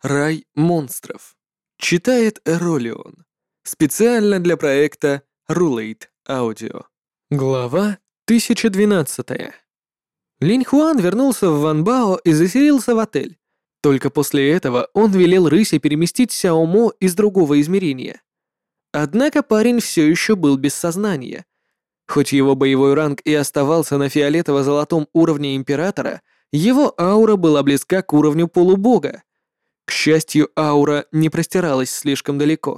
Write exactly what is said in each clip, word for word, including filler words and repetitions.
Рай монстров. Читает Эролион. Специально для проекта Rulate Audio. Глава тысяча двенадцатая. Линь Хуан вернулся в Ванбао и заселился в отель. Только после этого он велел Рысе переместить Сяо Мо из другого измерения. Однако парень все еще был без сознания. Хоть его боевой ранг и оставался на фиолетово-золотом уровне Императора, его аура была близка к уровню полубога. К счастью, аура не простиралась слишком далеко.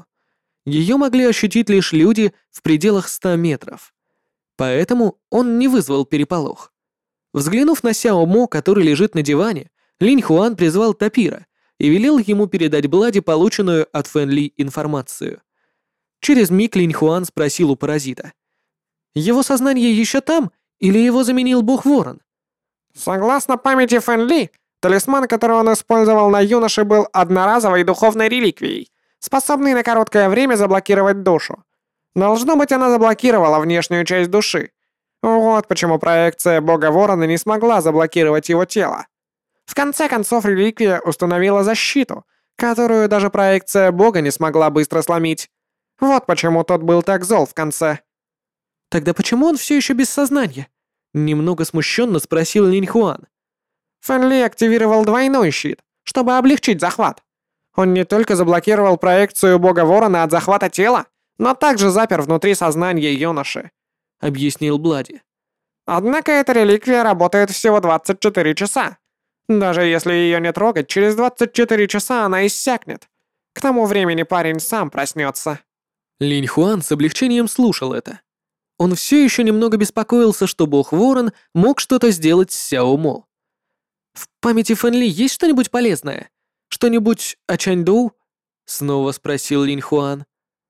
Ее могли ощутить лишь люди в пределах ста метров. Поэтому он не вызвал переполох. Взглянув на Сяо Мо, который лежит на диване, Линь Хуан призвал Тапира и велел ему передать Блади полученную от Фэн Ли информацию. Через миг Линь Хуан спросил у паразита: «Его сознание еще там, или его заменил бог Ворон?» Согласно памяти Фэн Ли, талисман, который он использовал на юноше, был одноразовой духовной реликвией, способной на короткое время заблокировать душу. Должно быть, она заблокировала внешнюю часть души. Вот почему проекция бога Ворона не смогла заблокировать его тело. В конце концов, реликвия установила защиту, которую даже проекция бога не смогла быстро сломить. Вот почему тот был так зол в конце. «Тогда почему он все еще без сознания?» Немного смущенно спросил Линь Хуан. Фэн Ли активировал двойной щит, чтобы облегчить захват. Он не только заблокировал проекцию бога Ворона от захвата тела, но также запер внутри сознания юноши, объяснил Блади. Однако эта реликвия работает всего двадцать четыре часа. Даже если ее не трогать, через двадцать четыре часа она иссякнет. К тому времени парень сам проснется. Линь Хуан с облегчением слушал это. Он все еще немного беспокоился, что бог Ворон мог что-то сделать с Сяо Мо. «В памяти Фэн Ли есть что-нибудь полезное? Что-нибудь о Чаньдоу?» Снова спросил Линь Хуан.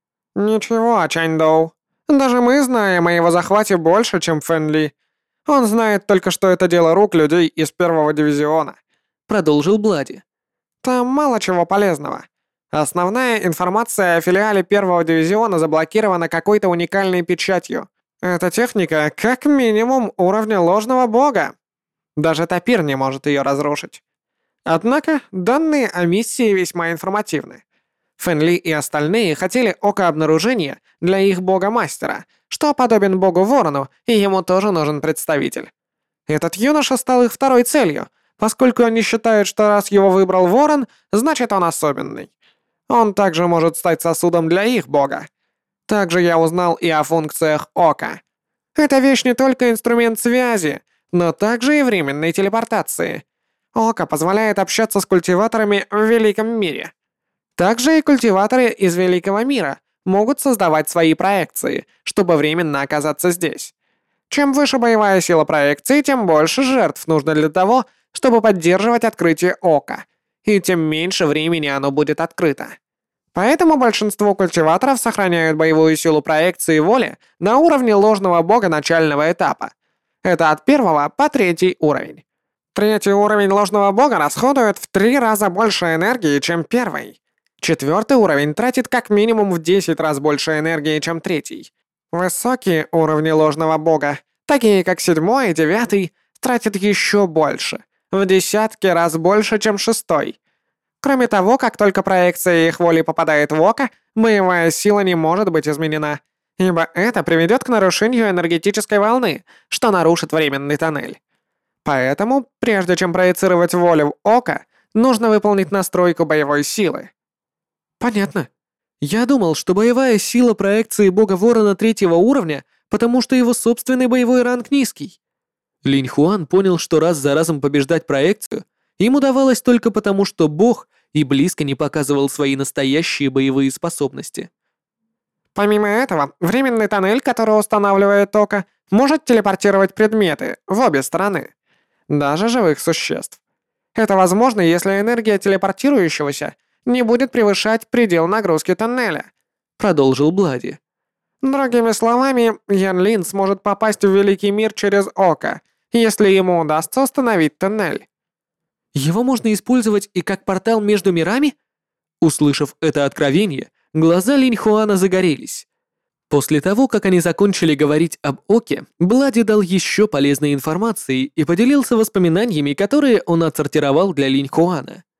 «Ничего о Чаньдоу. Даже мы знаем о его захвате больше, чем Фэн Ли. Он знает только, что это дело рук людей из первого дивизиона», — продолжил Блади. «Там мало чего полезного. Основная информация о филиале первого дивизиона заблокирована какой-то уникальной печатью. Эта техника как минимум уровня ложного бога. Даже Тапир не может ее разрушить. Однако данные о миссии весьма информативны. Фэн Ли и остальные хотели око обнаружения для их бога-мастера, что подобен богу Ворону, и ему тоже нужен представитель. Этот юноша стал их второй целью, поскольку они считают, что раз его выбрал Ворон, значит он особенный. Он также может стать сосудом для их бога. Также я узнал и о функциях ока. Эта вещь не только инструмент связи, но также и временной телепортации. Око позволяет общаться с культиваторами в Великом мире. Также и культиваторы из Великого мира могут создавать свои проекции, чтобы временно оказаться здесь. Чем выше боевая сила проекции, тем больше жертв нужно для того, чтобы поддерживать открытие ока, и тем меньше времени оно будет открыто. Поэтому большинство культиваторов сохраняют боевую силу проекции воли на уровне ложного бога начального этапа. Это от первого по третий уровень. Третий уровень ложного бога расходует в три раза больше энергии, чем первый. Четвертый уровень тратит как минимум в десять раз больше энергии, чем третий. Высокие уровни ложного бога, такие как седьмой и девятый, тратят еще больше, в десятки раз больше, чем шестой. Кроме того, как только проекция их воли попадает в око, боевая сила не может быть изменена, ибо это приведет к нарушению энергетической волны, что нарушит временный тоннель. Поэтому, прежде чем проецировать волю в око, нужно выполнить настройку боевой силы. Понятно. Я думал, что боевая сила проекции бога Ворона третьего уровня, потому что его собственный боевой ранг низкий. Линь Хуан понял, что раз за разом побеждать проекцию им удавалось только потому, что бог и близко не показывал свои настоящие боевые способности. Помимо этого, временный тоннель, который устанавливает око, может телепортировать предметы в обе стороны, даже живых существ. Это возможно, если энергия телепортирующегося не будет превышать предел нагрузки тоннеля, продолжил Блади. Другими словами, Ян Лин сможет попасть в Великий мир через око, если ему удастся установить тоннель. Его можно использовать и как портал между мирами? Услышав это откровение, глаза Линь Хуана загорелись. После того, как они закончили говорить об Оке, Блади дал еще полезной информации и поделился воспоминаниями, которые он отсортировал для Линь Хуана.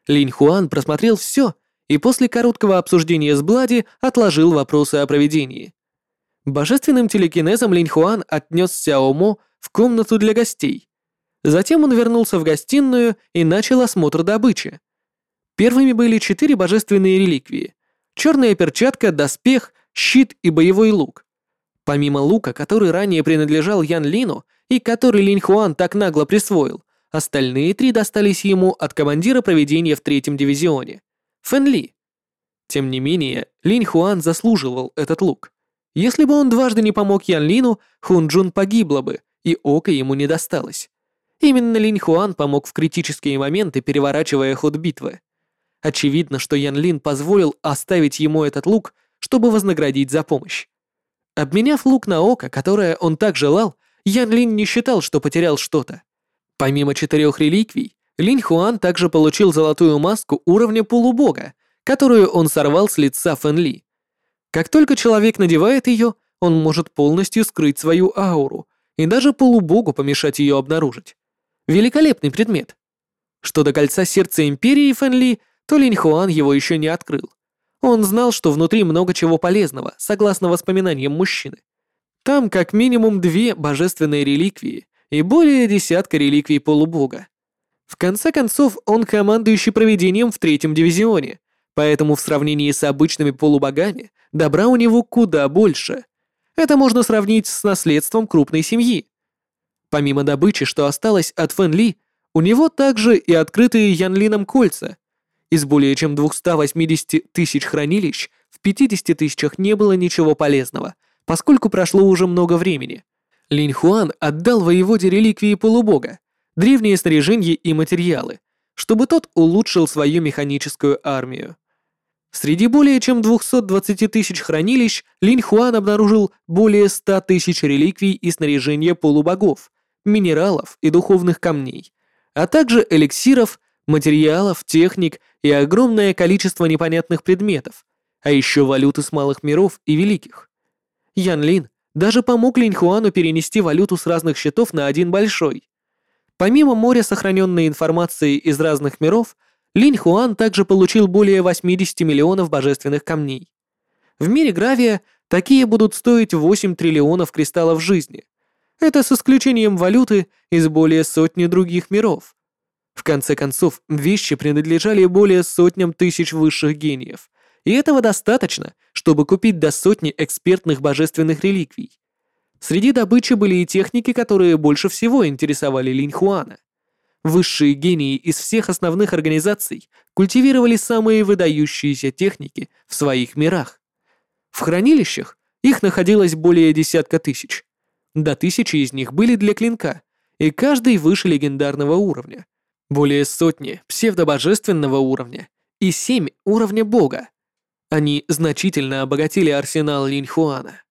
Линь Хуан просмотрел все и после короткого обсуждения с Блади отложил вопросы о проведении. Божественным телекинезом Линь Хуан отнес Сяо Мо в комнату для гостей. Затем он вернулся в гостиную и начал осмотр добычи. Первыми были четыре божественные реликвии: черная перчатка, доспех, щит и боевой лук. Помимо лука, который ранее принадлежал Ян Лину и который Линь Хуан так нагло присвоил, остальные три достались ему от командира проведения в третьем дивизионе — Фэн Ли. Тем не менее, Линь Хуан заслуживал этот лук. Если бы он дважды не помог Ян Лину, Хун Джун погибла бы, и око ему не досталось. Именно Линь Хуан помог в критические моменты, переворачивая ход битвы. Очевидно, что Ян Лин позволил оставить ему этот лук, чтобы вознаградить за помощь. Обменяв лук на око, которое он так желал, Ян Лин не считал, что потерял что-то. Помимо четырех реликвий, Линь Хуан также получил золотую маску уровня полубога, которую он сорвал с лица Фэн Ли. Как только человек надевает ее, он может полностью скрыть свою ауру и даже полубогу помешать ее обнаружить. Великолепный предмет. Что до кольца сердца Империи Фэн Ли, то Линь Хуан его еще не открыл. Он знал, что внутри много чего полезного, согласно воспоминаниям мужчины. Там как минимум две божественные реликвии и более десятка реликвий полубога. В конце концов, он командующий проведением в третьем дивизионе, поэтому в сравнении с обычными полубогами добра у него куда больше. Это можно сравнить с наследством крупной семьи. Помимо добычи, что осталось от Фэн Ли, у него также и открытые Ян Лином кольца. Из более чем двухсот восьмидесяти тысяч хранилищ в пятидесяти тысячах не было ничего полезного, поскольку прошло уже много времени. Линь Хуан отдал воеводе реликвии полубога, древние снаряжения и материалы, чтобы тот улучшил свою механическую армию. Среди более чем двухсот двадцати тысяч хранилищ Линь Хуан обнаружил более ста тысяч реликвий и снаряжения полубогов, минералов и духовных камней, а также эликсиров, материалов, техник и огромное количество непонятных предметов, а еще валюты с малых миров и великих. Ян Лин даже помог Линь Хуану перенести валюту с разных счетов на один большой. Помимо моря сохраненной информации из разных миров, Линь Хуан также получил более восьмидесяти миллионов божественных камней. В мире Гравия такие будут стоить восемь триллионов кристаллов жизни. Это с исключением валюты из более сотни других миров. В конце концов, вещи принадлежали более сотням тысяч высших гениев, и этого достаточно, чтобы купить до сотни экспертных божественных реликвий. Среди добычи были и техники, которые больше всего интересовали Линь Хуана. Высшие гении из всех основных организаций культивировали самые выдающиеся техники в своих мирах. В хранилищах их находилось более десятка тысяч. До тысячи из них были для клинка, и каждый выше легендарного уровня. Более сотни псевдобожественного уровня и семь уровня бога. Они значительно обогатили арсенал Линь Хуана.